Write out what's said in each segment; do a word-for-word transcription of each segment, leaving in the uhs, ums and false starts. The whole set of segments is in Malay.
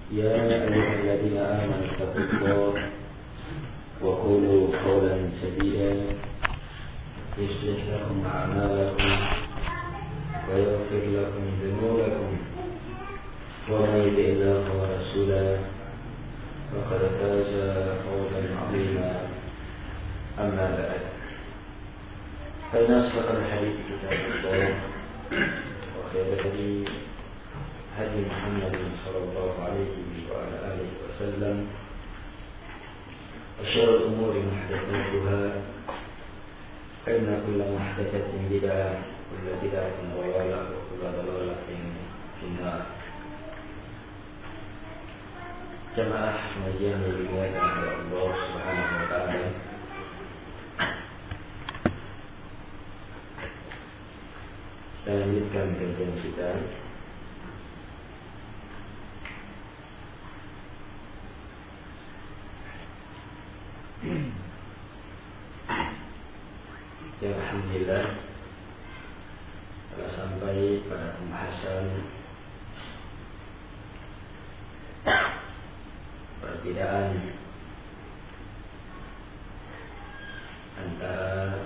يا أيها الذين آمنوا اتقوا الله وقولوا قولا سديدا يصلح لكم أعمالكم ويغفر لكم ذنوبكم ومن يطع الله ورسوله فقد فاز فوزا عظيما. أما بعد، فإن أصدق الحديث كتاب الله وخير الهدي هدي محمد صلى الله عليه وعلى آله وسلم وشر الأمور محدثاتها فإن كل محدثة بدعة وكل بدعة ضلالة وكل ضلالة في النار. Jamaah pengajian yang dimuliakan oleh Allah Subhanahu wa taala. Kita lanjutkan kajian kita yang alhamdulillah telah sampai pada pembahasan perbedaan antara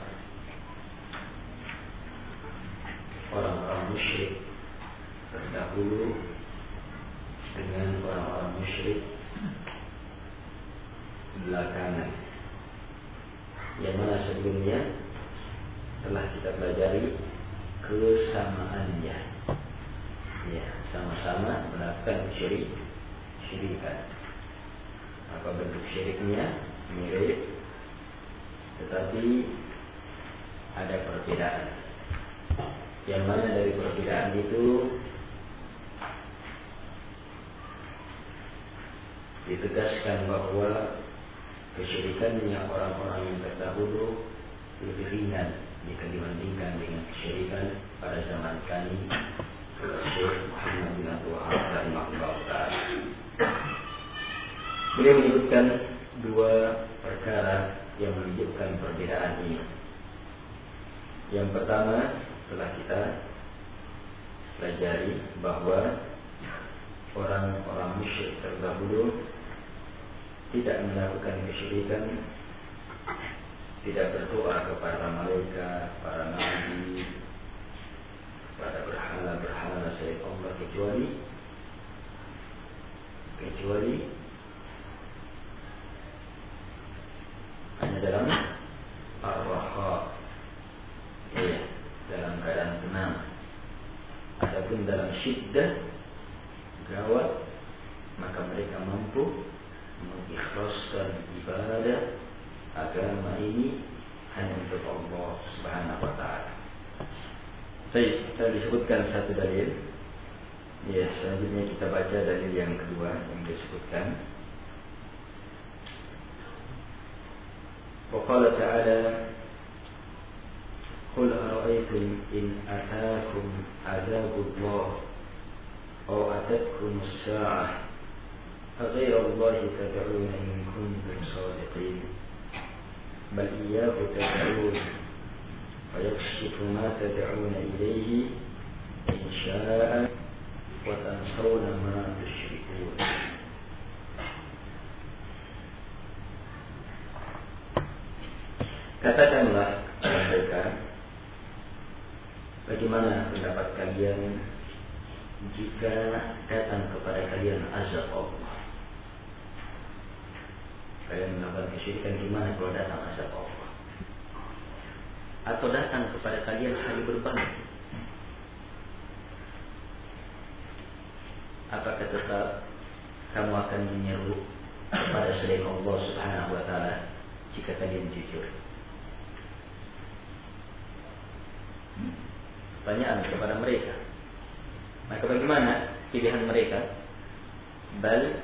orang-orang musyrik terdahulu dengan orang-orang musyrik belakangan, yang mana sebelumnya telah kita pelajari kesamaannya, ya, sama-sama melakukan syirik, syirikan. Apa bentuk syiriknya mirip, tetapi ada perbedaan. Yang mana dari perbedaan itu ditegaskan bahwa kesyirikannya orang-orang yang terdahulu lebih ringan jika dibandingkan dengan kesyirikan pada zaman kami, Syekh Muhammad bin Abdul Wahab rahimahullah ta'ala. Beliau menyebutkan dua perkara yang menunjukkan perbedaan ini. Yang pertama, telah kita pelajari bahwa orang-orang musyrik terdahulu tidak melakukan kesyirikan, tidak berdoa kepada malaikat, para nabi, kepada berhala-berhala selain Allah, kecuali kecuali hanya dalam ar-raha, ya, dalam keadaan tenang. Adapun dalam syiddah, gawat, maka mereka mampu mengikhlaskan ibadah agama ini hanya untuk Allah Subhanahu wa ta'ala. Baik, kita disebutkan satu dalil. Ya, selanjutnya kita baca dalil yang kedua yang disebutkan. Wa qala ta'ala Qul ara'aytum in ataakum adzabullah aw atatkum as-sa'ah أغير الله تدعون إن كنتم صادقين بل إياه تدعون ويكشف ما تدعون إليه إن شاء وتنسون ما تشركون. Katakanlah kepada mereka, bagaimana pendapat kalian jika datang kepada kalian azab Allah? Kalian melakukan kesyirikan, gimana kalau datang azab Allah? Atau datang kepada kalian hari berbangkit? Apakah tetap kamu akan menyeru kepada selain Allah Subhanahu wa ta'ala jika kalian jujur? Pertanyaan kepada mereka. Maka bagaimana pilihan mereka? Bal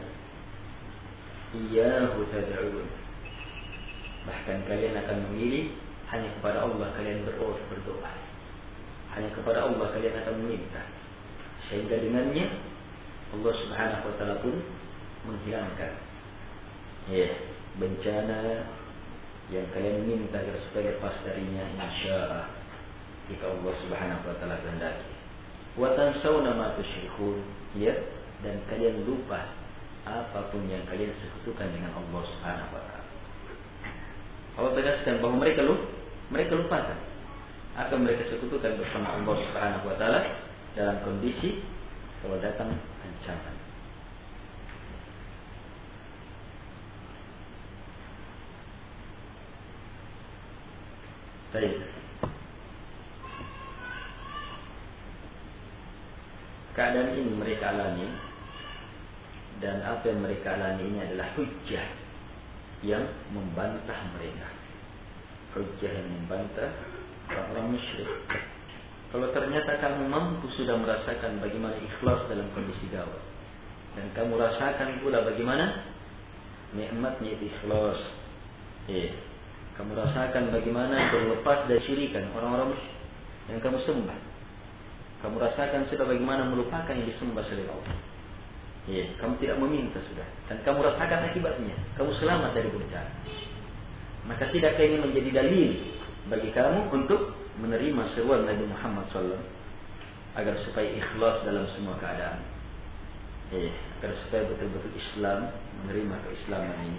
iyyahu tad'un. Bahkan kalian akan memilih hanya kepada Allah kalian berdoa. Hanya kepada Allah kalian akan meminta. Sehingga dengannya Allah Subhanahu wa ta'ala pun menghilangkan ya, bencana yang kalian minta agar supaya lepas darinya, insyaAllah, jika Allah Subhanahu wa ta'ala kehendaki. Wa tansawna ma tusyrikun, ya, dan kalian lupa apapun yang kalian sekutukan dengan Allah Subhanahu wa taala. Allah tegaskan bahwa mereka lupa, mereka lupakan apa mereka sekutukan bersama Allah Subhanahu wa taala dalam kondisi kalau datang ancaman. Baik. Keadaan ini mereka alami, dan apa yang mereka alami ini adalah hujjah yang membantah mereka. Hujjah yang membantah orang-orang musyrik. Kalau ternyata kamu mampu sudah merasakan bagaimana ikhlas dalam kondisi gawat, dan kamu rasakan pula bagaimana nikmatnya ikhlas, eh, kamu rasakan bagaimana berlepas dari syirikan orang-orang musyrik yang kamu sembah. Kamu rasakan sudah bagaimana melupakan yang disembah selain Allah. Ya, kamu tidak meminta sudah, dan kamu rasakan akibatnya. Kamu selamat dari bencana. Maka tidakkah ini menjadi dalil bagi kamu untuk menerima seruan Nabi Muhammad shallallahu alaihi wasallam agar supaya ikhlas dalam semua keadaan. Ya, agar supaya betul-betul Islam, menerima keislaman ini.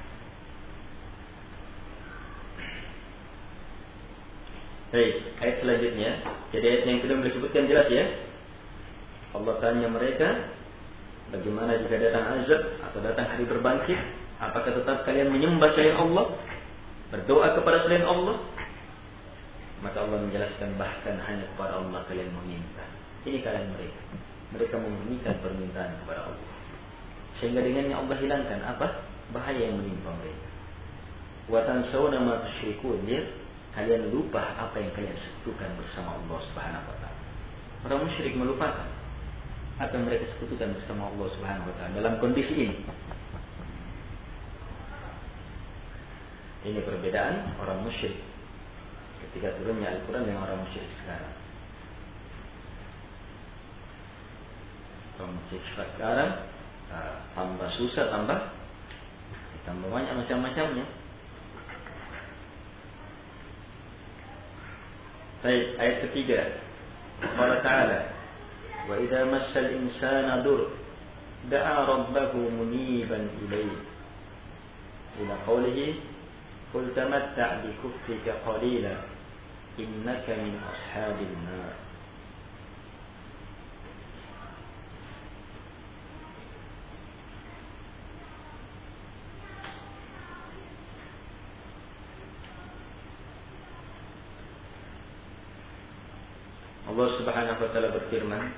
Baik, ayat selanjutnya. Jadi ayat yang kedua disebutkan jelas ya. Allah tanya mereka, bagaimana jika datang azab atau datang hari berbangkit? Apakah tetap kalian menyembah selain Allah, berdoa kepada selain Allah? Maka Allah menjelaskan bahkan hanya kepada Allah kalian meminta. Ini keadaan mereka. Mereka memurnikan permintaan kepada Allah, sehingga dengannya Allah hilangkan apa? Bahaya yang menimpa mereka. Wa tansawna ma tusyrikun, ya. Kalian lupa apa yang kalian sekutukan bersama Allah Subhanahu wa taala. Orang musyrik melupakan apa yang mereka sekutukan bersama Allah Subhanahu wa taala dalam kondisi ini. Ini perbedaan orang musyrik ketika turunnya Al-Quran dengan orang musyrik sekarang. Orang musyrik sekarang tambah susah, tambah tambah banyak macam-macamnya. Baik, ayat ketiga. Allah Ta'ala, wa idza massal insana dur da'a rabbahu muniban ilayhi ila qawlihi qul tamatta' bi kufrika qalila innaka min ashabil nar. Allah Subhanahu wa taala berfirman,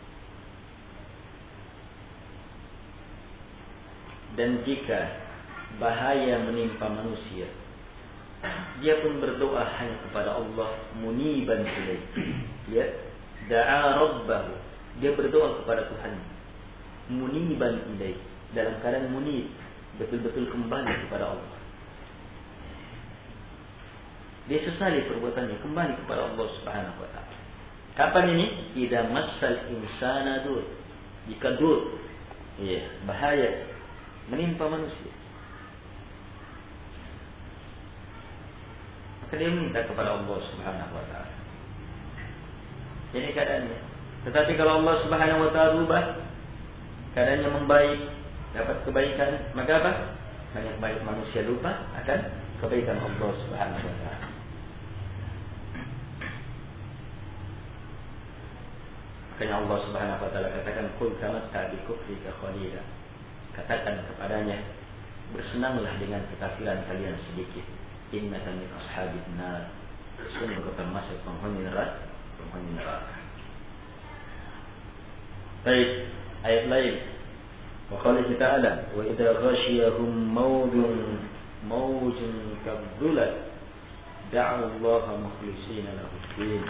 dan jika bahaya menimpa manusia, dia pun berdoa hanya kepada Allah, muniban ilaihi. Ya, da'a rabbahu, dia berdoa kepada Tuhan, muniban ilaihi, dalam keadaan munib, betul-betul kembali kepada Allah. Dia sesali perbuatannya, kembali kepada Allah Subhanahu wa taala. Kapan ini? Idza massal insana dur. Jika dur, ya, bahaya menimpa manusia, maka dia minta kepada Allah Subhanahu wa taala. Ini keadaannya. Tetapi kalau Allah Subhanahu wa taala berubah, keadaannya membaik, dapat kebaikan, maka apa? Banyak baik manusia lupa akan kebaikan Allah Subhanahu wa taala. Makanya Allah Subhanahu wa taala katakan, qul tamatta bi kufrika qalila. Katakan kepadanya, bersenanglah dengan kekafiran kalian sedikit. Innaka min ashabin nar. Sungguh kau termasuk penghuni neraka, penghuni neraka. Baik, ayat lain. Wa qala ta'ala, wa idza ghashiyahum mawjun mawjun kadzulat da'u Allah mukhlishina lahu din.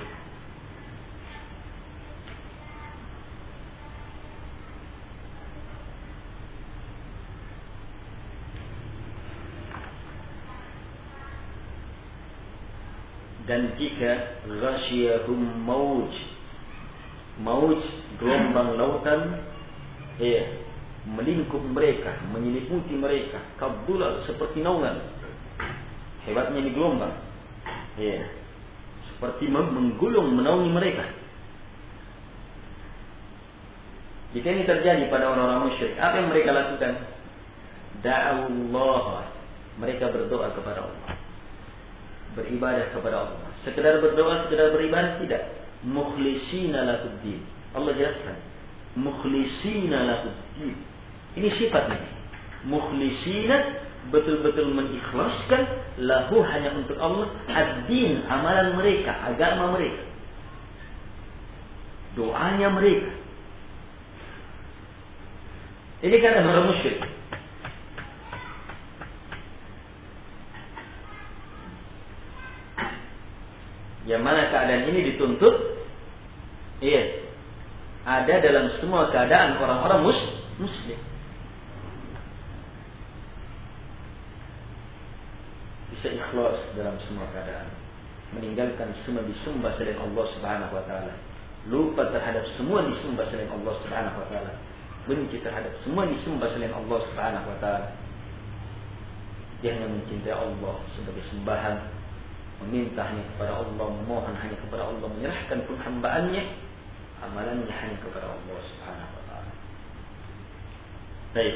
Dan jika ghasyiyahum mauj, mauj gelombang lautan, ya, melingkup mereka, menyelimuti mereka, kabdulal seperti naungan. Hebatnya di gelombang, ya, seperti menggulung menaungi mereka. Jika ini terjadi pada orang-orang musyrik, apa yang mereka lakukan? Da'awullah, mereka berdoa kepada Allah, beribadah kepada Allah. Sekedar berdoa, sekedar beribadah tidak. Mukhlisina lahuddin. Allah jelaskan, mukhlisina lahuddin. Ini sifatnya. Mukhlisina, betul-betul mengikhlaskan, lahu, hanya untuk Allah, ad-din, amalan mereka, agama mereka, doanya mereka. Ini kan orang musyrik. Yang mana keadaan ini dituntut, iya, ada dalam semua keadaan orang-orang mus, muslim. Bisa ikhlas dalam semua keadaan, meninggalkan semua disembah selain Allah Subhanahu wa taala, lupa terhadap semua disembah selain Allah Subhanahu wa taala, benci terhadap semua disembah selain Allah Subhanahu wa taala. Dia hanya mencintai Allah sebagai sembahan, meminta hanya kepada Allah, memohon hanya kepada Allah, menyerahkan pun hambaannya, amalannya hanya kepada Allah Subhanahu wa taala. Baik.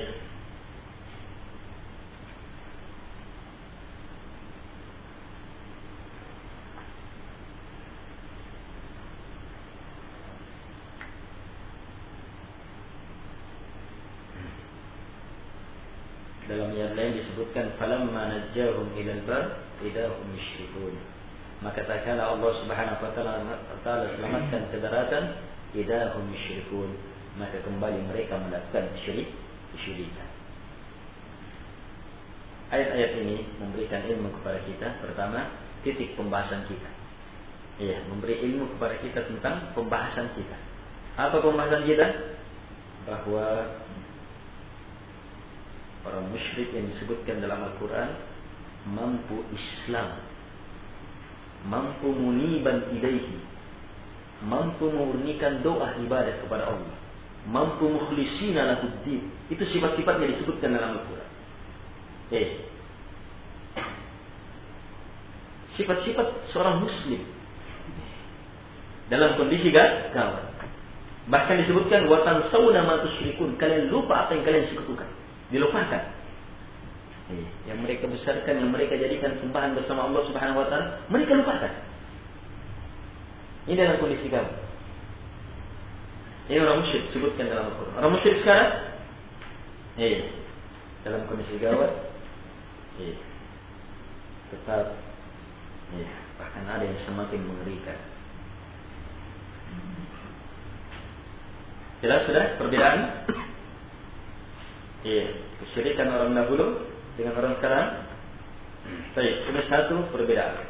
Dalam ayat lain disebutkan falamma najjahum ilal bar idahum yusyrikun. Maka tatkala Allah Subhanahu wa taala selamatkan ke daratan, idahum yusyrikun, maka kembali mereka melakukan syirik, kesyirikan. Ayat-ayat ini memberikan ilmu kepada kita. Pertama, titik pembahasan kita. Iya, memberi ilmu kepada kita tentang pembahasan kita. Apa pembahasan kita? Bahwa orang musyrik yang disebutkan dalam Al-Quran mampu Islam, mampu muniban ilaihi, mampu memurnikan doa ibadah kepada Allah, mampu mukhlisina lahuddin. Itu sifat-sifat yang disebutkan dalam Al-Quran. Eh, sifat-sifat seorang muslim dalam kondisi gawat. Bahkan disebutkan wa tansawna ma tusyrikun, kalian lupa apa yang kalian sekutukan. Dilupakan. Yang mereka besarkan, yang mereka jadikan sembahan bersama Allah Subhanahu wa taala, mereka lupakan. Ini dalam kondisi gawat. Ini orang musyrik sebutkan dalam Al-Quran. Orang musyrik sekarang, eh, dalam kondisi gawat, eh, tetap, eh, bahkan ada yang semakin mengerikan. Jelas sudah perbedaan? Iya, kesyirikan orang dahulu dengan orang sekarang. Baik, ini satu perbedaan.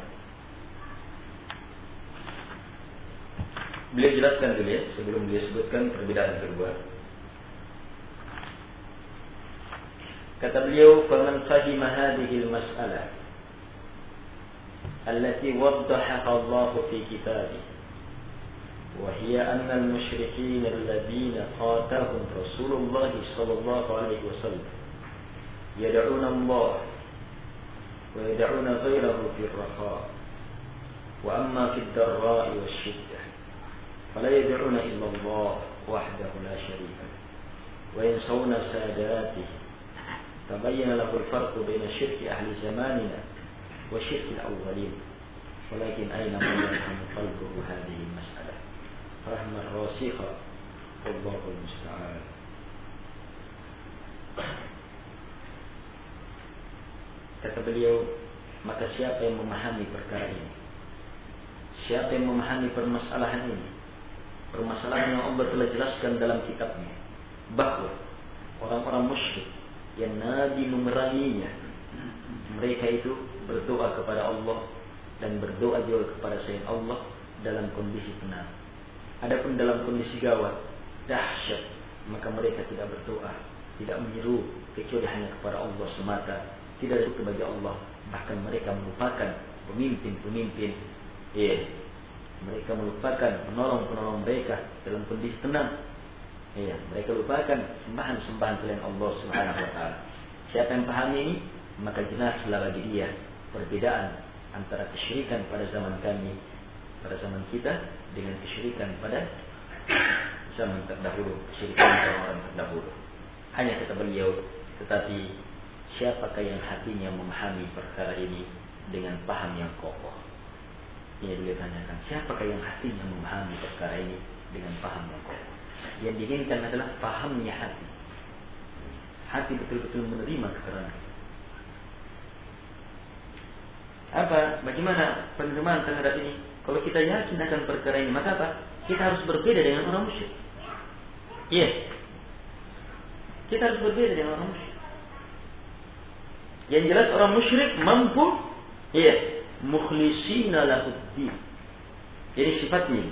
Beliau jelaskan dulu ya, sebelum beliau sebutkan perbedaan kedua. Kata beliau, "Faman fahima hadhihi al-mas'alah allati waddahaha Allah fi kitabih, وهي أن المشركين الذين قاتلهم رسول الله صلى الله عليه وسلم يدعون الله ويدعون غيره في الرخاء وأما في الضراء والشدة فلا يدعون إلا الله وحده لا شريك له وينسون ساداته تبين له الفرق بين شرك أهل زماننا وشرك الأولين ولكن أين من يفهم قلبه هذه المسألة فهم الراسخة والله المستعان." Kata beliau, maka siapa yang memahami perkara ini, siapa yang memahami permasalahan ini, permasalahan yang Allah telah jelaskan dalam kitabnya, bahwa orang-orang musyrik yang Nabi memeranginya, mereka itu berdoa kepada Allah dan berdoa juga kepada selain Allah dalam kondisi tenang. Adapun dalam kondisi gawat, dahsyat, maka mereka tidak berdoa, tidak menyeru kecuali hanya kepada Allah semata, tidak ada bagi Allah. Bahkan mereka melupakan pemimpin-pemimpin. Iya, mereka melupakan penolong-penolong mereka dalam kondisi tenang. Iya, mereka lupakan sembahan-sembahan selain Allah Subhanahu wa taala. Siapa yang pahami ini, maka jelaslah bagi dia perbedaan antara kesyirikan pada zaman kami, pada zaman kita, dengan kesyirikan pada zaman terdahulu, kesyirikan orang-orang terdahulu. Hanya kata beliau, tetapi siapakah yang hatinya memahami perkara ini dengan paham yang kokoh? Ini beliau tanyakan, siapakah yang hatinya memahami perkara ini dengan paham yang kokoh? Yang diinginkan adalah pahamnya hati. Hati betul-betul menerima keterangan. Apa? Bagaimana penerimaan terhadap ini? Kalau kita yakin akan perkara ini, maka apa? Kita harus berbeda dengan orang musyrik. Iya. Yes. Kita harus berbeda dengan orang musyrik. Yang jelas orang musyrik mampu, iya, yes, mukhlisina lahuddin. Jadi sifatnya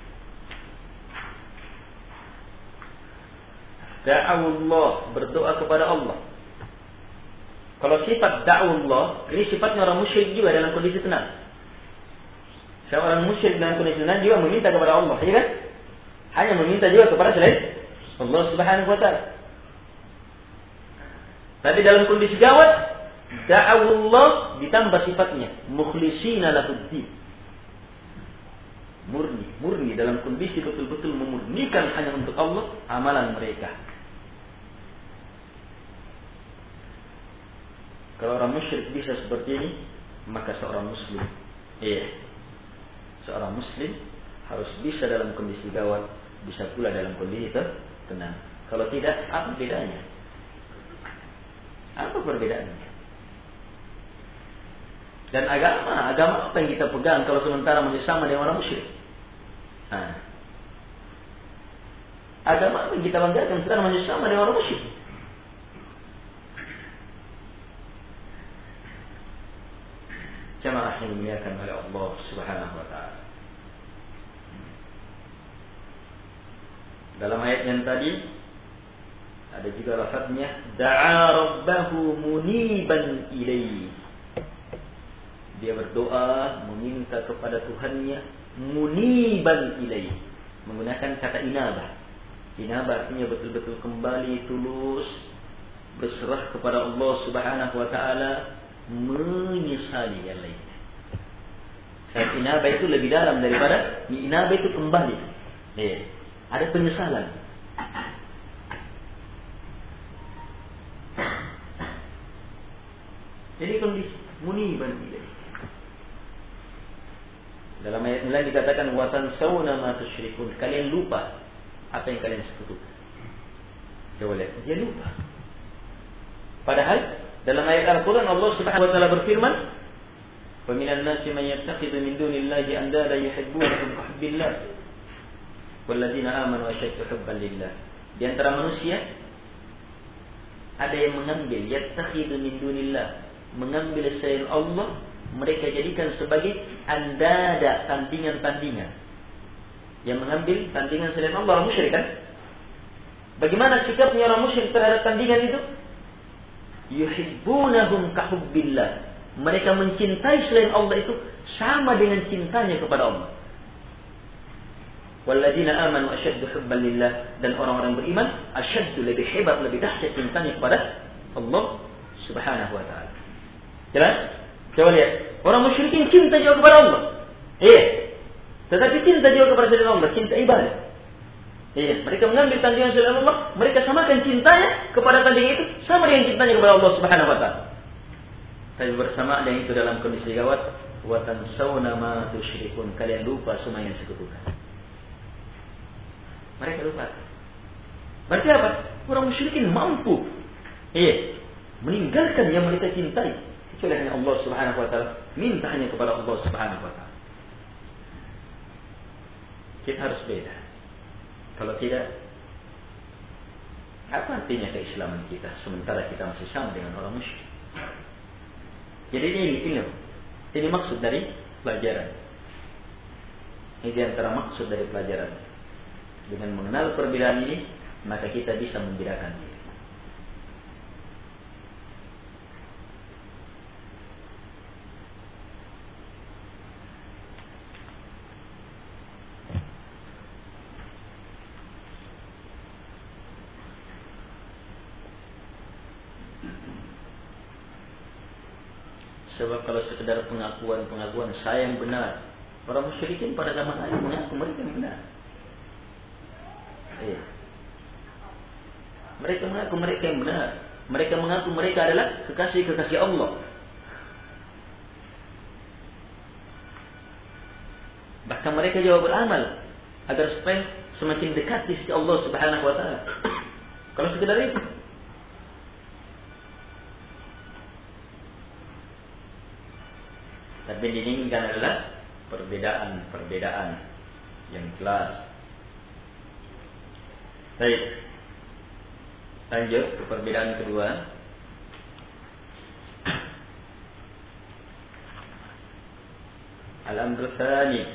da'awullah, berdoa kepada Allah. Kalau sifat da'awullah, ini sifatnya orang musyrik juga dalam kondisi tenang. Siapa orang musyrik dalam kondisi tenang juga meminta kepada Allah, ya kan? Hanya meminta juga kepada selain Allah Subhanahu wa ta'ala. Tapi dalam kondisi gawat, da'awullah ditambah sifatnya mukhlisina lahuddin. Murni, murni dalam kondisi betul-betul memurnikan hanya untuk Allah amalan mereka. Kalau orang musyrik bisa seperti ini, maka seorang muslim, iya, seorang muslim harus bisa dalam kondisi gawat, bisa pula dalam kondisi tenang. Kalau tidak, apa bedanya? Apa perbedaannya? Dan agama, agama apa yang kita pegang kalau sementara masih sama dengan orang musyrik? Nah, agama apa yang kita banggakan sekarang masih sama dengan orang musyrik? Jamaah yang dimuliakan oleh Allah Subhanahu wa ta'ala. Dalam ayat yang tadi ada juga lafaznya da'a rabbahu muniban ilaihi. Dia berdoa meminta kepada Tuhannya muniban ilaihi, menggunakan kata inabah. Inabah artinya betul-betul kembali tulus berserah kepada Allah Subhanahu wa ta'ala, menyesali yang lainnya. Saat inabah itu lebih dalam daripada inabah itu kembali. Eh, ada penyesalan. Jadi kondisi muniban ilaihi. Dalam ayat ini lagi dikatakan wa tansawna ma tusyrikun. Kalian lupa apa yang kalian sekutukan. Coba lihat, dia lupa. Padahal dalam ayat Al-Quran Allah Subhanahu wa ta'ala berfirman, "Wa minan nasi man yattakhidhu min dunillahi andada yuhibbunahum ka hubbillah walladzina amanu ashaddu hubban lillah." Di antara manusia ada yang mengambil yattakhidhu min dunillah, mengambil selain Allah, mereka jadikan sebagai andada, tandingan-tandingan. Yang mengambil tandingan selain Allah, orang musyrik kan? Bagaimana sikapnya orang musyrik terhadap tandingan itu? Yuhibbunahum ka hubbillah. Mereka mencintai selain Allah itu sama dengan cintanya kepada Allah. Walladzina amanu asyaddu hubban lillah, dan orang-orang beriman asyaddu, lebih hebat, lebih dahsyat cintanya kepada Allah Subhanahu wa ta'ala. Jelas? Coba lihat. Orang musyrikin cinta juga kepada Allah. Iya. Tetapi cinta juga kepada selain Allah, cinta ibadah. Iya, mereka mengambil tandingan selain Allah, mereka samakan cintanya kepada tandingan itu sama dengan cintanya kepada Allah Subhanahu wa ta'ala. Tapi bersama dengan itu dalam kondisi gawat, wa tansawna ma tusyrikun, kalian lupa semua yang sekutukan. Mereka lupa. Berarti apa? Orang musyrikin mampu, iya, meninggalkan yang mereka cintai. Kecuali hanya Allah Subhanahu wa ta'ala, minta hanya kepada Allah Subhanahu wa ta'ala. Kita harus beda. Kalau tidak, apa artinya keislaman kita sementara kita masih sama dengan orang musyrik? Jadi ini ini, ini maksud dari pelajaran. Ini di antara maksud dari pelajaran. Dengan mengenal perbedaan ini, maka kita bisa membedakan diri. Sebab kalau sekedar pengakuan-pengakuan saya yang benar, orang musyrikin pada zaman lain mengaku mereka yang benar. Iya. Mereka mengaku mereka yang benar. Mereka mengaku mereka adalah kekasih-kekasih Allah. Bahkan mereka juga beramal agar supaya semakin dekat di sisi Allah Subhanahu wa taala. Kalau sekedar itu. Tapi yang diinginkan adalah perbedaan-perbedaan yang jelas. Baik. Lanjut ke perbedaan kedua. Al-amru tsani.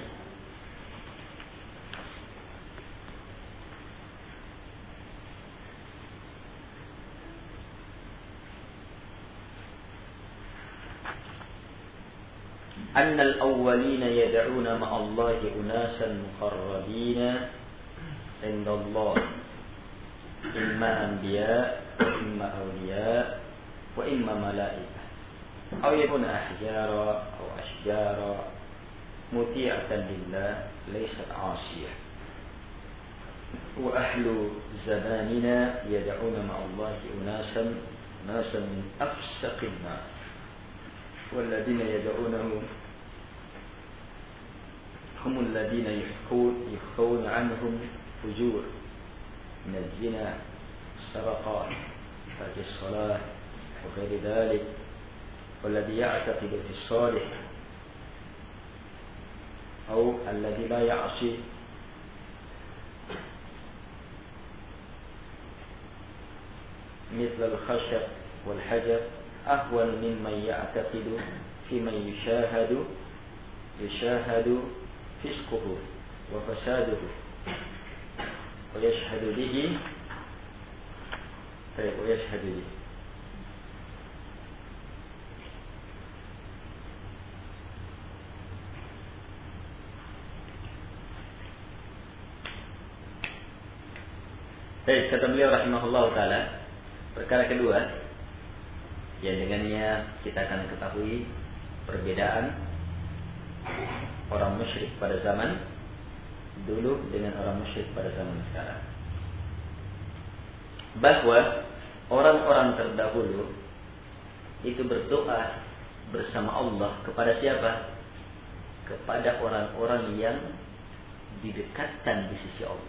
أن الأولين يدعون مع الله أناسا مقربين عند الله إما أنبياء وإما أولياء وإما ملائكة أو يكون أحجارا أو أشجارا مطيعة لله ليست عاصية وأهل زماننا يدعون مع الله أناسا ناسا من أفسق الناس والذين يدعونه هم الذين يحكون يخفون عنهم فجور من الزنا السرقة ترك الصلاة وغير ذلك والذي يعتقد في الصالح أو الذي لا يعصي مثل الخشب والحجر أهون ممن يعتقد في من يشاهد يشاهد فسقه وفساده ويشهد به ويشهد به Baik, kata beliau rahimahullah ta'ala, perkara kedua yang dengannya kita akan ketahui perbedaan orang musyrik pada zaman dulu dengan orang musyrik pada zaman sekarang. Bahwa orang-orang terdahulu itu berdoa bersama Allah kepada siapa? Kepada orang-orang yang didekatkan di sisi Allah.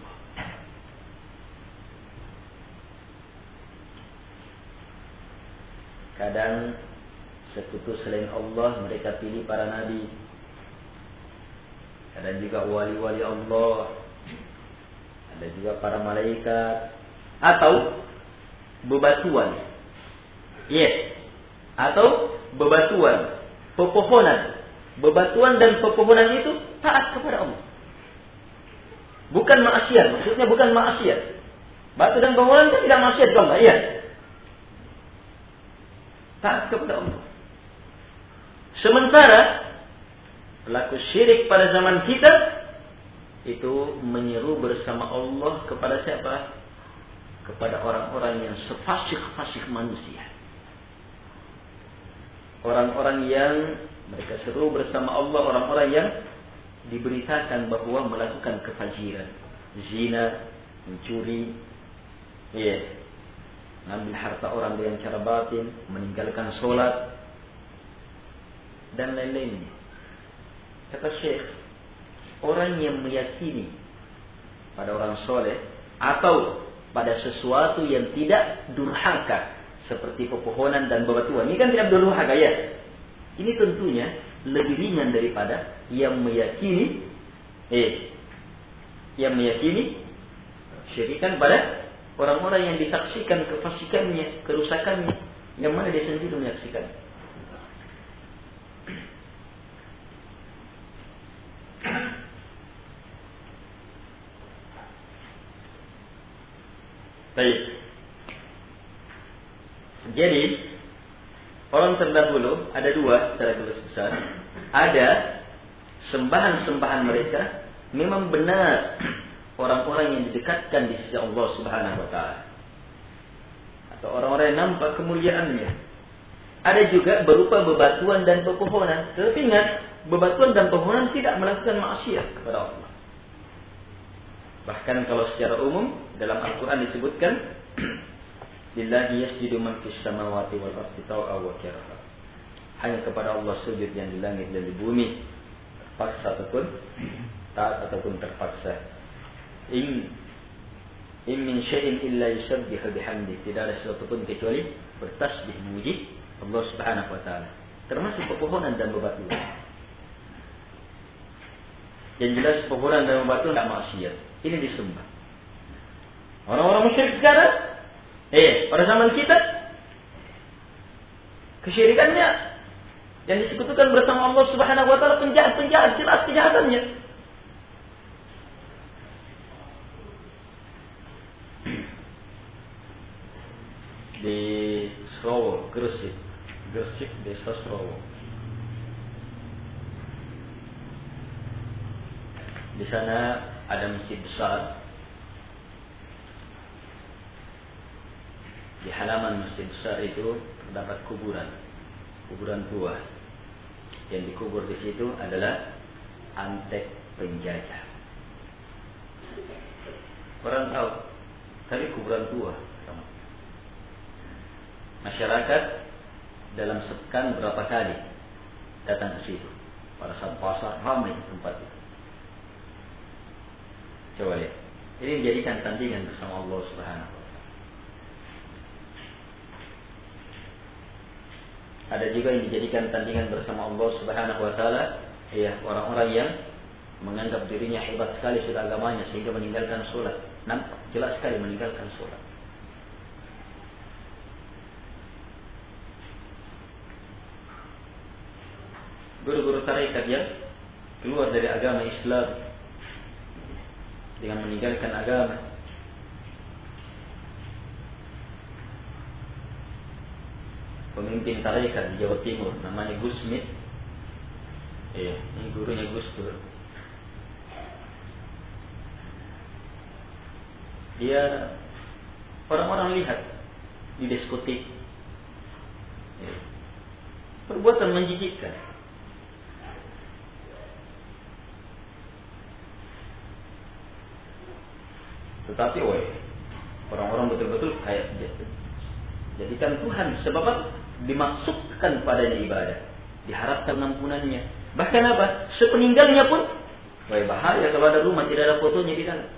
Kadang sekutu selain Allah mereka pilih para nabi. Kadang juga wali-wali Allah. Ada juga para malaikat. Atau bebatuan. Yes. Atau bebatuan. Pepohonan. Bebatuan dan pepohonan itu taat kepada Allah. Bukan maksiat. Maksudnya bukan maksiat. Batu dan pepohonan itu tidak maksiat kalau enggak, iya. Taat kepada Allah. Sementara pelaku syirik pada zaman kita itu menyeru bersama Allah kepada siapa? Kepada orang-orang yang sefasik-fasik manusia. Orang-orang yang mereka seru bersama Allah, orang-orang yang diberitakan bahwa melakukan kefajiran, zina, mencuri, ya. Yeah. Mengambil harta orang dengan cara batin, meninggalkan solat, dan lain-lainnya. Kata Syekh, orang yang meyakini pada orang soleh atau pada sesuatu yang tidak durhaka seperti pepohonan dan bebatuan, ini kan tidak durhaka ya. Ini tentunya lebih ringan daripada yang meyakini, eh, yang meyakini syirikan pada orang-orang yang disaksikan kefasikannya, kerusakannya, yang mana dia sendiri menyaksikan. Baik. Jadi orang terdahulu ada dua secara garis besar. Ada sembahan-sembahan mereka memang benar orang-orang yang didekatkan di sisi Allah Subhanahu wa taala. Atau orang-orang yang nampak kemuliaannya. Ada juga berupa bebatuan dan pepohonan. Tetapi ingat, bebatuan dan pepohonan tidak melakukan maksiat kepada Allah. Bahkan kalau secara umum dalam Al-Quran disebutkan lillahi yasjudu man fis samawati wal ardi taw'a wa karaha. Hanya kepada Allah sujud yang di langit dan di bumi, terpaksa ataupun taat ataupun terpaksa. In in min syai'in illa yusabbihu bihamdi. Tidak ada sesuatu pun kecuali bertasbih memuji Allah Subhanahu wa taala. Termasuk pepohonan dan bebatuan. Yang jelas pepohonan dan bebatuan tidak maksiat. Ini disembah. Orang-orang musyrik sekarang, eh, pada zaman kita, kesyirikannya yang disekutukan bersama Allah Subhanahu wa taala, penjahat-penjahat, jelas kejahatannya. Di Srowo, Gresik, Gresik, desa Srowo. Di sana ada masjid besar. Di halaman masjid besar itu terdapat kuburan, kuburan tua. Yang dikubur di situ adalah antek penjajah. Orang tahu, tapi kuburan tua. Masyarakat dalam sepekan berapa kali datang ke situ. Pada saat puasa ramai tempat itu. Coba lihat. Ini dijadikan tandingan bersama Allah Subhanahu wa taala. Ada juga yang dijadikan tandingan bersama Allah Subhanahu wa taala, ya, orang-orang yang menganggap dirinya hebat sekali sudah agamanya sehingga meninggalkan sholat. Nampak jelas sekali meninggalkan sholat. Guru-guru tarekat yang keluar dari agama Islam dengan meninggalkan agama. Pemimpin tarekat di Jawa Timur namanya Gus Smith. Iya, ini gurunya Gus Dur. Dia orang-orang lihat di diskotik. Ya. Perbuatan menjijikkan. Tetapi woi, orang-orang betul-betul kayak jadikan Tuhan sebab dimaksudkan padanya ibadah, diharapkan ampunannya. Bahkan apa? Sepeninggalnya pun, woi bahaya kalau ada rumah tidak ada fotonya di dalam.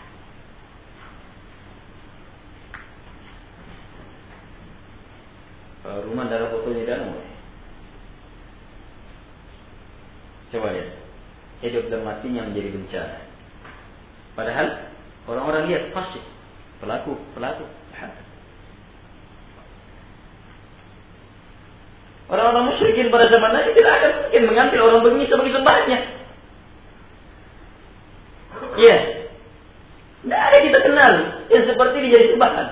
Kalau rumah tidak ada fotonya di dalam, woi. Coba lihat, hidup dan matinya menjadi bencana. Padahal orang-orang lihat fasik, pelaku, pelaku. Orang-orang musyrikin pada zaman itu tidak akan mungkin mengambil orang begini sebagai sembahnya. Iya. Tidak ada kita kenal yang seperti ini jadi sembahan.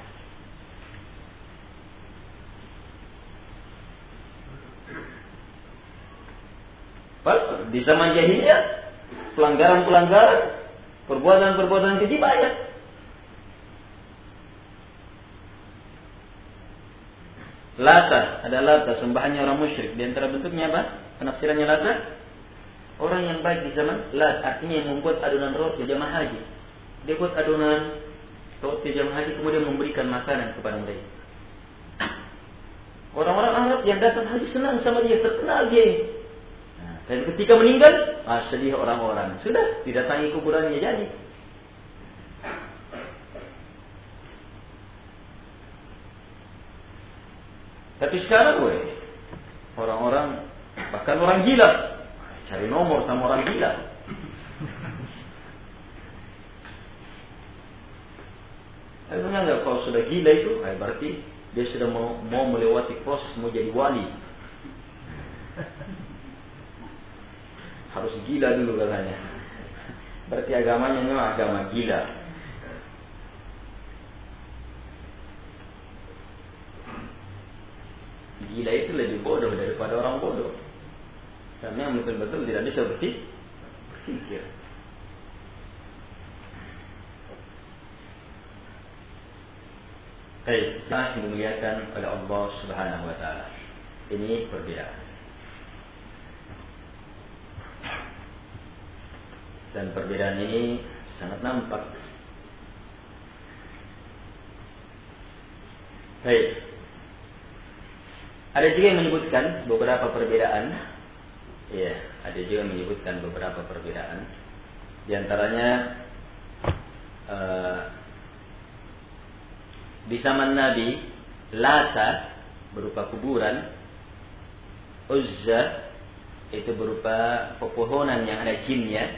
Di zaman jahiliyah, pelanggaran-pelanggaran, perbuatan-perbuatan keji banyak. Lata, ada Lata, sembahannya orang musyrik. Di antara bentuknya apa? Penafsirannya Lata, orang yang baik di zaman Lat, artinya yang membuat adonan roti jamaah haji. Dia buat adonan roti jamaah haji kemudian memberikan makanan kepada mereka. Orang-orang Arab yang datang haji senang sama dia, terkenal dia. Nah, dan ketika meninggal, ah, sedih orang-orang. Sudah didatangi kuburannya jadi. Tapi sekarang gue, orang-orang, bahkan orang gila, cari nomor sama orang gila. Saya menganggap kalau sudah gila itu, ay, berarti dia sudah mau, mau melewati proses mau jadi wali. Harus gila dulu katanya. Berarti agamanya memang agama gila. Gila itu lebih bodoh daripada orang bodoh. Karena yang betul-betul tidak bisa berpikir. Baik, kita dimuliakan oleh Allah Subhanahu wa taala. Ini perbedaan. Dan perbedaan ini sangat nampak. Baik. Ada juga yang menyebutkan beberapa perbedaan. Iya, ada juga yang menyebutkan beberapa perbedaan. Di antaranya uh, di zaman Nabi, Lata berupa kuburan, Uzza itu berupa pepohonan yang ada jinnya,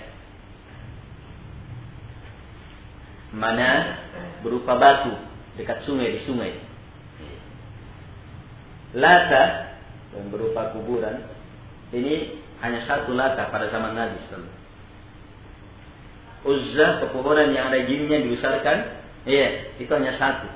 Mana berupa batu dekat sungai, di sungai. Lata yang berupa kuburan, ini hanya satu Lata pada zaman Nabi sallallahu alaihi wasallam. Uzza pepohonan yang ada jinnya dibesarkan, iya, itu hanya satu.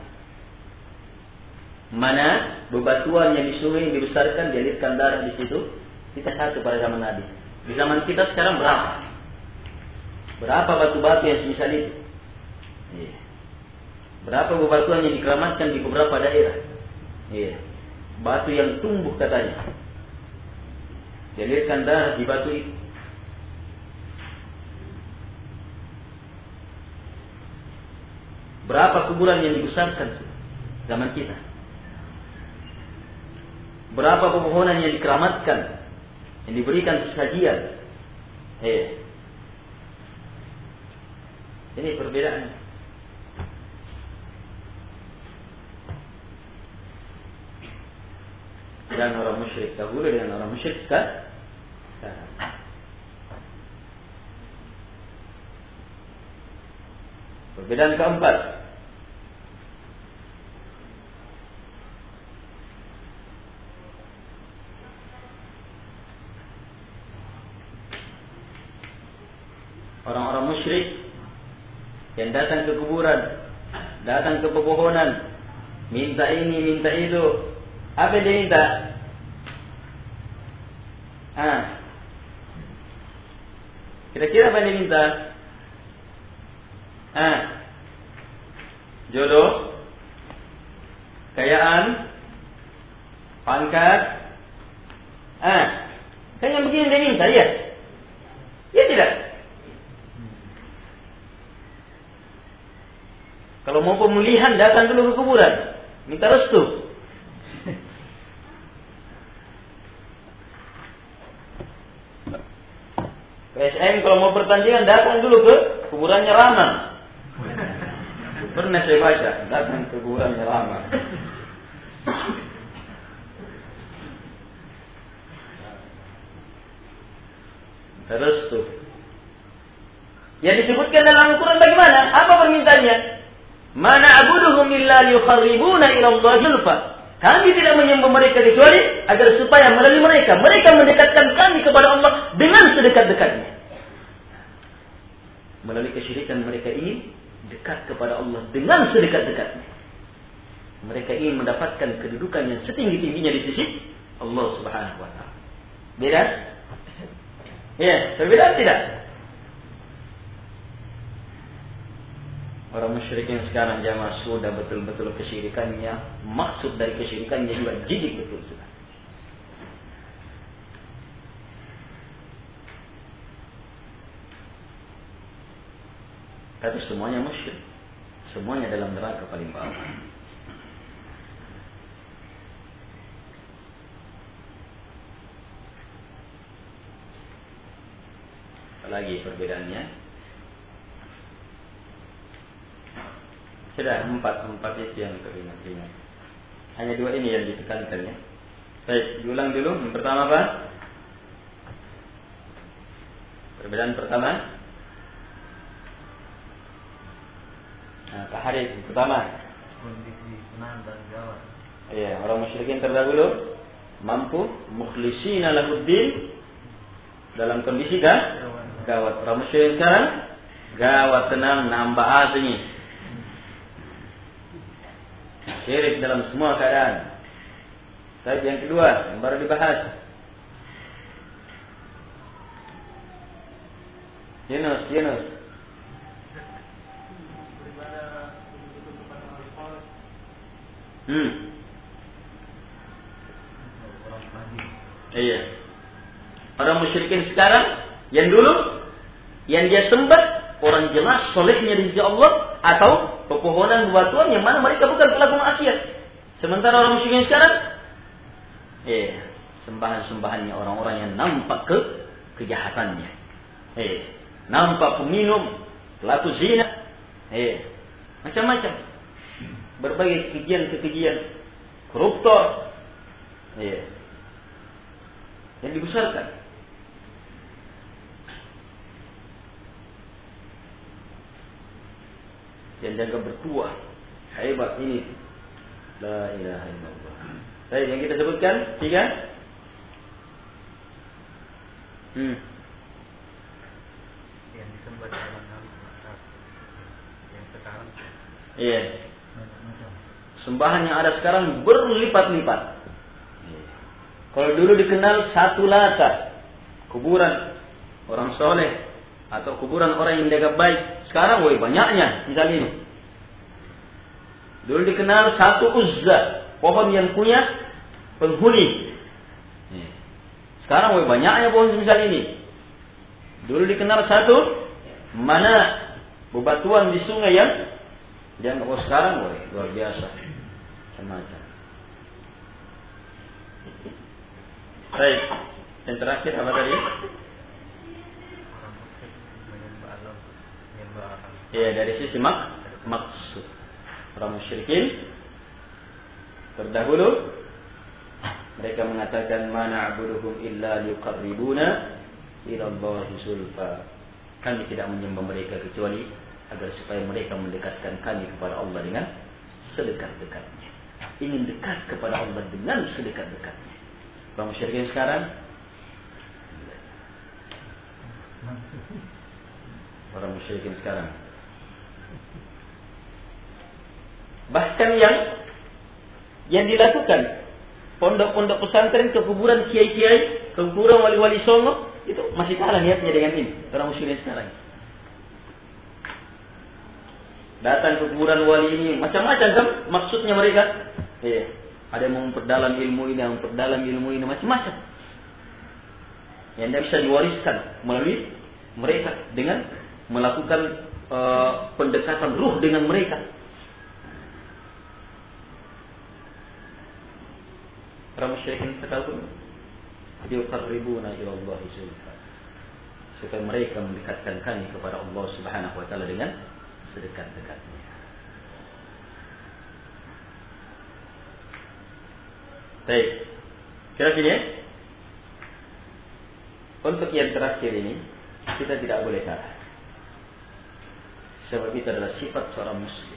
Mana bebatuan yang di sungai dibesarkan, dialirkan darah di situ, kita satu pada zaman Nabi. Di zaman kita sekarang berapa? Berapa batu-batu yang semisal itu? Iya. Berapa bebatuan yang dikeramatkan di beberapa daerah? Iya. Batu yang tumbuh katanya, dialirkan darah di batu itu. Berapa kuburan yang dibesarkan zaman kita? Berapa pepohonan yang dikeramatkan, yang diberikan sesajian? Eh, ini perbedaan. Dan orang musyrik dahulu dengan orang musyrik sekarang. Perbedaan keempat, orang-orang musyrik yang datang ke kuburan, datang ke pepohonan, minta ini, minta itu. Apa yang dia minta? Ah, kira-kira apa yang dia minta? Ah, jodoh, kekayaan, pangkat. Ah, kan yang begini dia minta, ya? Ya tidak? Kalau mau pemulihan, datang dulu ke kuburan, minta restu. P S M kalau mau pertandingan, datang dulu ke kuburannya Rama. Pernah saya baca, datang ke kuburannya Rama. Terus tuh, yang disebutkan dalam Al-Quran bagaimana? Apa permintaannya? Mana abuduhum illa liyukharribuna ila Allah zulfa. Kami tidak menyembah mereka kecuali agar supaya melalui mereka, mereka mendekatkan kami kepada Allah dengan sedekat-dekatnya. Melalui kesyirikan mereka ingin dekat kepada Allah dengan sedekat-dekatnya. Mereka ingin mendapatkan kedudukan yang setinggi-tingginya di sisi Allah Subhanahu wa taala. Beda? Ya, berbeda tidak? Orang musyrik yang sekarang jamaah sudah betul-betul kesyirikannya, maksud dari kesyirikannya juga jijik betul sudah. Tapi semuanya musyrik, semuanya dalam neraka paling bawah. Apalagi perbedaannya? Sudah empat empat itu yang teringat-ingat. Hanya dua ini yang ditekankan ya. Baik, diulang dulu. Yang pertama apa? Perbedaan pertama. Nah, Pak Haris, yang pertama. Kondisi senang dan gawat. Iya, orang musyrikin terdahulu mampu mukhlishina lahuddin dalam kondisi gak? Gawat. Orang musyrik sekarang gawat, tenang, nambah asing. Syirik dalam semua keadaan. Tapi yang kedua yang baru dibahas, Yunus, Yunus. Hmm. Iya. Orang musyrikin sekarang, yang dulu, yang dia sembah orang jelas solehnya di sisi Allah, atau pepohonan bebatuan yang mana mereka bukan pelaku maksiat. Sementara orang musyrikin sekarang, eh, sembahan-sembahannya orang-orang yang nampak ke kejahatannya. Eh, nampak peminum, pelaku zina, eh, macam-macam. Berbagai kekejian-kekejian, koruptor, eh, yang dibesarkan. Yang jaga bertuah, hebat ini. La ilaha illallah. Baik, yang kita sebutkan tiga. Hmm. Yang disembah dalam masyarakat yang sekarang. Iya. Sembahan yang ada sekarang berlipat-lipat. Kalau dulu dikenal satu lata, kuburan orang soleh atau kuburan orang yang jaga baik, sekarang woi banyaknya misalnya ini. Dulu dikenal satu Uzza, pohon yang punya penghuni. Sekarang woi banyaknya pohon misalnya ini. Dulu dikenal satu Mana, bebatuan di sungai yang dan oh sekarang woi luar biasa. Semacam. Baik, yang terakhir apa tadi? Ya, dari sisi mak maksud orang musyrikin terdahulu mereka mengatakan mana abuduhum illa liqarribuna ila Allahi zulfa. Kami tidak menyembah mereka kecuali agar supaya mereka mendekatkan kami kepada Allah dengan sedekat-dekatnya. Ingin dekat kepada Allah dengan sedekat-dekatnya. Orang musyrikin sekarang, orang musyrikin sekarang, bahkan yang yang dilakukan pondok-pondok pesantren ke kuburan kiai-kiai, ke kuburan wali-wali songo, itu masih kalah niatnya dengan ini orang musyrikin sekarang. Datang ke kuburan wali ini macam-macam kan maksudnya mereka. Iya. Ada yang memperdalam ilmu ini, yang memperdalam ilmu ini, macam-macam. Yang tidak bisa diwariskan melalui mereka dengan melakukan uh, pendekatan ruh dengan mereka. Para musyrikin katakan, "Yuqarribuna ila Allahi zulfa." Supaya mereka mendekatkan kami kepada Allah Subhanahu wa taala dengan sedekat-dekatnya. Baik, kira gini ya. Untuk yang terakhir ini kita tidak boleh kalah. Sebab itu adalah sifat seorang muslim.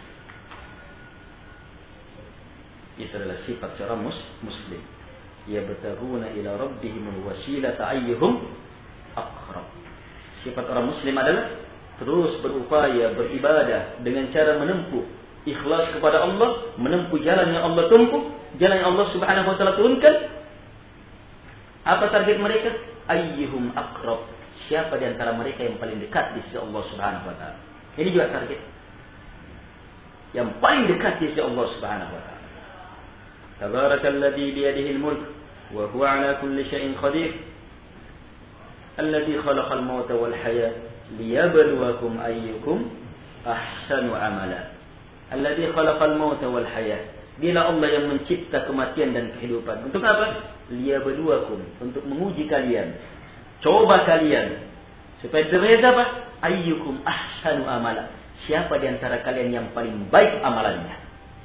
Itu adalah sifat seorang mus muslim. Yabtaguna ila rabbihimul wasilata ayyuhum aqrab. Sifat orang muslim adalah terus berupaya beribadah dengan cara menempuh ikhlas kepada Allah, menempuh jalan yang Allah tempuh, jalan yang Allah Subhanahu wa taala turunkan. Apa target mereka? Ayyuhum aqrab. Siapa di antara mereka yang paling dekat di sisi Allah Subhanahu wa taala? Ini juga target. Yang paling dekat di sisi Allah Subhanahu wa taala. Tabarakalladzi bi yadihi al-mulk wa huwa 'ala kulli syai'in qadir. Alladzi khalaqal mauta wal hayata liyabluwakum ayyukum ahsanu amala. Alladzi khalaqal mauta wal hayata. Dialah Allah yang mencipta kematian dan kehidupan. Untuk apa? Liyabluwakum, untuk menguji kalian, coba kalian, supaya dilihat apa? Ayyukum ahsanu amala. Siapa di antara kalian yang paling baik amalannya?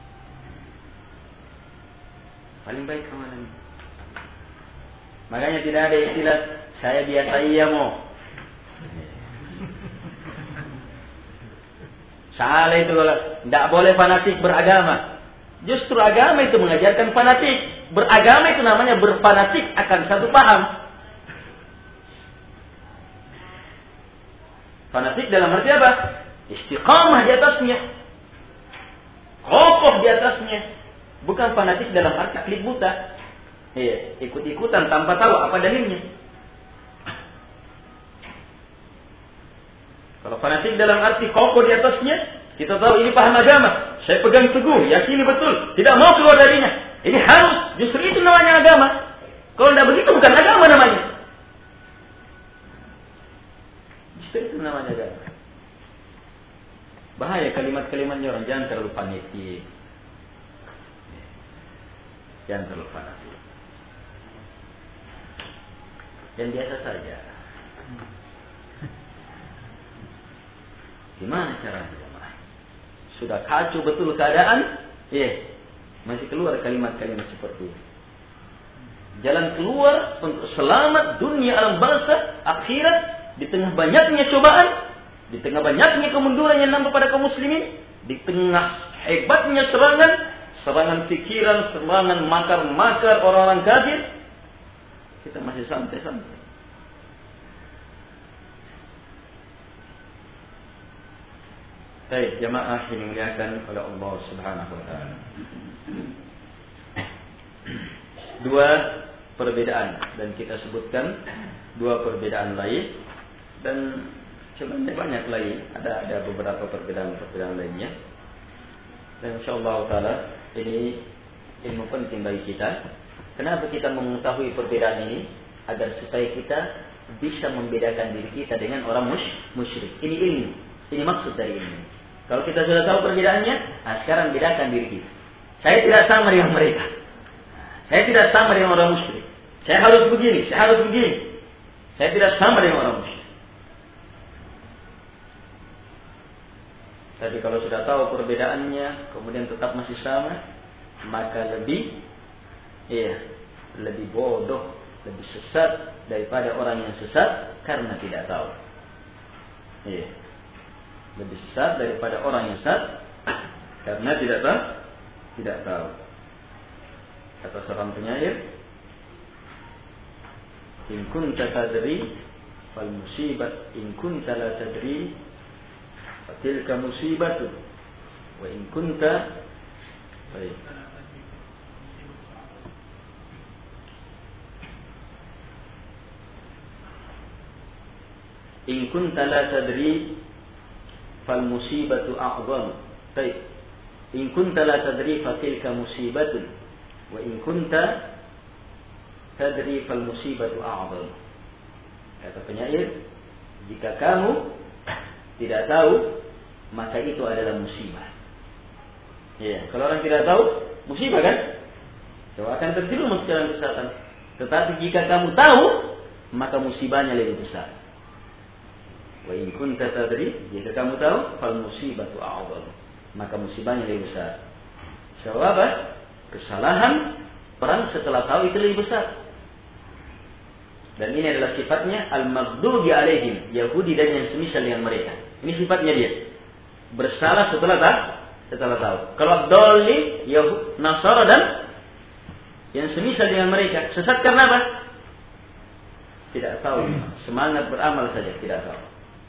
Paling baik amalannya. Makanya tidak ada istilah saya biasa iya mau. Salah itu kalau tidak boleh fanatik beragama. Justru agama itu mengajarkan fanatik. Beragama itu namanya berfanatik akan satu paham. Fanatik dalam arti apa? Istiqamah di atasnya. Kokoh di atasnya. Bukan fanatik dalam arti klik buta. Iya, ikut-ikutan tanpa tahu apa dalilnya. Kalau fanatik dalam arti kokoh di atasnya, kita tahu ini paham agama. Saya pegang teguh, yakini betul. Tidak mau keluar darinya. Ini harus, justru itu namanya agama. Kalau tidak begitu bukan agama namanya. Justru itu namanya agama. Bahaya kalimat-kalimatnya orang, jangan terlalu fanatik. Jangan terlalu fanatik. Dan biasa saja. Gimana caranya? Sudah kacau betul keadaan, ya, masih keluar kalimat-kalimat seperti itu. Jalan keluar untuk selamat dunia alam bangsa, akhirat, di tengah banyaknya cobaan, di tengah banyaknya kemunduran yang nampak pada kaum muslimin, di tengah hebatnya serangan, serangan pikiran, serangan makar-makar orang-orang kafir, kita masih santai-santai. Baik, jamaah yang dimuliakan oleh Allah Subhanahu wa taala. Dua perbedaan dan kita sebutkan dua perbedaan lain dan sebenarnya banyak lagi, ada ada beberapa perbedaan-perbedaan lainnya. Dan insyaallah taala ini ilmu penting bagi kita. Kenapa kita mengetahui perbedaan ini? Agar supaya kita bisa membedakan diri kita dengan orang musyrik. Ini ilmu. Ini maksud dari ilmu. Kalau kita sudah tahu perbedaannya, nah sekarang bedakan diri kita. Saya tidak sama dengan mereka. Saya tidak sama dengan orang musyrik. Saya harus begini, saya harus begini. Saya tidak sama dengan orang musyrik. Tapi kalau sudah tahu perbedaannya, kemudian tetap masih sama, maka lebih, iya, lebih bodoh, lebih sesat daripada orang yang sesat karena tidak tahu. Iya. Lebih sesat daripada orang yang sesat karena tidak tahu, tidak tahu. Kata seorang penyair, in kunta tadri fal musibat, in kunta la tadri fatilka musibatu, wa in kunta baik. In kunta la tadri fal musibatu a'zam. Baik. In kunta la tadri fatilka musibatun wa in kunta tadri fal musibatu a'zam. Kata penyair, jika kamu tidak tahu, maka itu adalah musibah. Ya, kalau orang tidak tahu, musibah kan? Coba akan terjerumus dalam kesesatan. Tetapi jika kamu tahu, maka musibahnya lebih besar. Wa in kunta tadri, jika kamu tahu, fal musibatu a'zam, maka musibahnya lebih besar. Sebab apa? Kesalahan perang setelah tahu itu lebih besar. Dan ini adalah sifatnya al-maghdubi alaihim, Yahudi dan yang semisal dengan mereka. Ini sifatnya dia. Bersalah setelah tahu, setelah tahu. Kalau dolin, Yahud, Nasara dan yang semisal dengan mereka, sesat karena apa? Tidak tahu. Semangat beramal saja tidak tahu.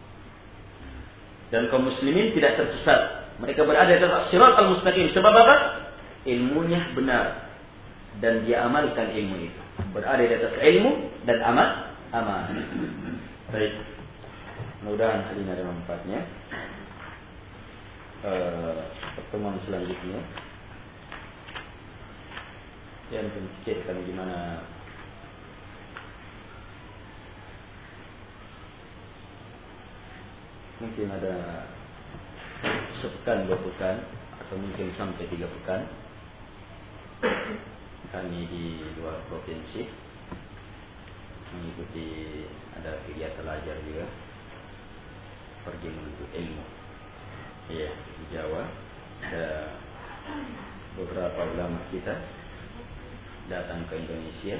Dan kaum muslimin tidak tersesat. Mereka berada di atas sirat al-mustaqim. Sebab apa? Ilmunya benar. Dan dia amalkan ilmu itu. Berada di atas ilmu dan amal. Amal. Baik. Mudah-mudahan hal ini ada manfaatnya. Uh, pertemuan selanjutnya. Yang memikirkan gimana mungkin ada sepekan, dua pekan, atau mungkin sampai tiga pekan kami di luar provinsi mengikuti, ada kegiatan belajar juga, pergi menuntut ilmu. Iya, di Jawa ada beberapa ulama kita datang ke Indonesia.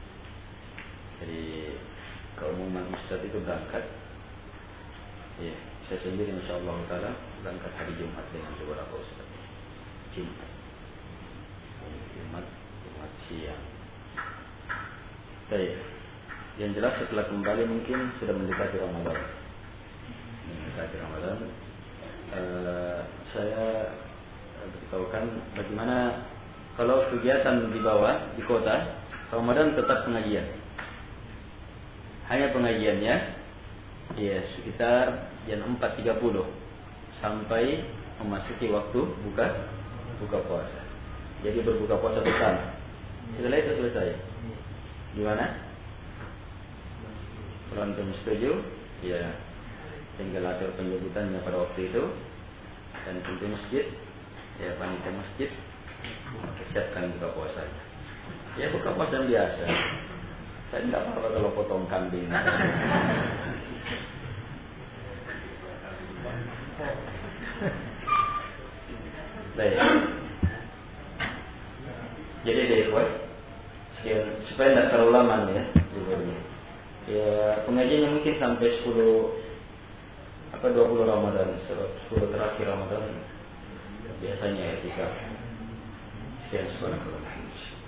Jadi keumuman ustaz itu berangkat. Iya, saya sendiri insyaallah taala berangkat hari Jumat dengan beberapa ustaz. Jumat. Jumat, Jumat siang. Baik. Yang jelas setelah kembali mungkin sudah mendekati Ramadan. Mendekati Ramadan. Uh, saya beritahukan bagaimana kalau kegiatan di bawah, di kota, Ramadan tetap pengajian. Hanya pengajiannya ya sekitar jam empat tiga puluh sampai memasuki waktu buka buka puasa. Jadi berbuka puasa bersama. Setelah itu selesai. Gimana? Kalau antum setuju, ya tinggal atur penyebutannya pada waktu itu. dan pintu masjid, ya panitia masjid siapkan buka puasanya. Ya buka puasa biasa. Saya tidak apa-apa kalau potong kambing. Baik. Jadi deh, buat sekian supaya tidak terlalu lama nih ya. Ya pengajiannya mungkin sampai sepuluh apa dua puluh Ramadan, sepuluh terakhir Ramadan biasanya etika. Sekian, subhanallah.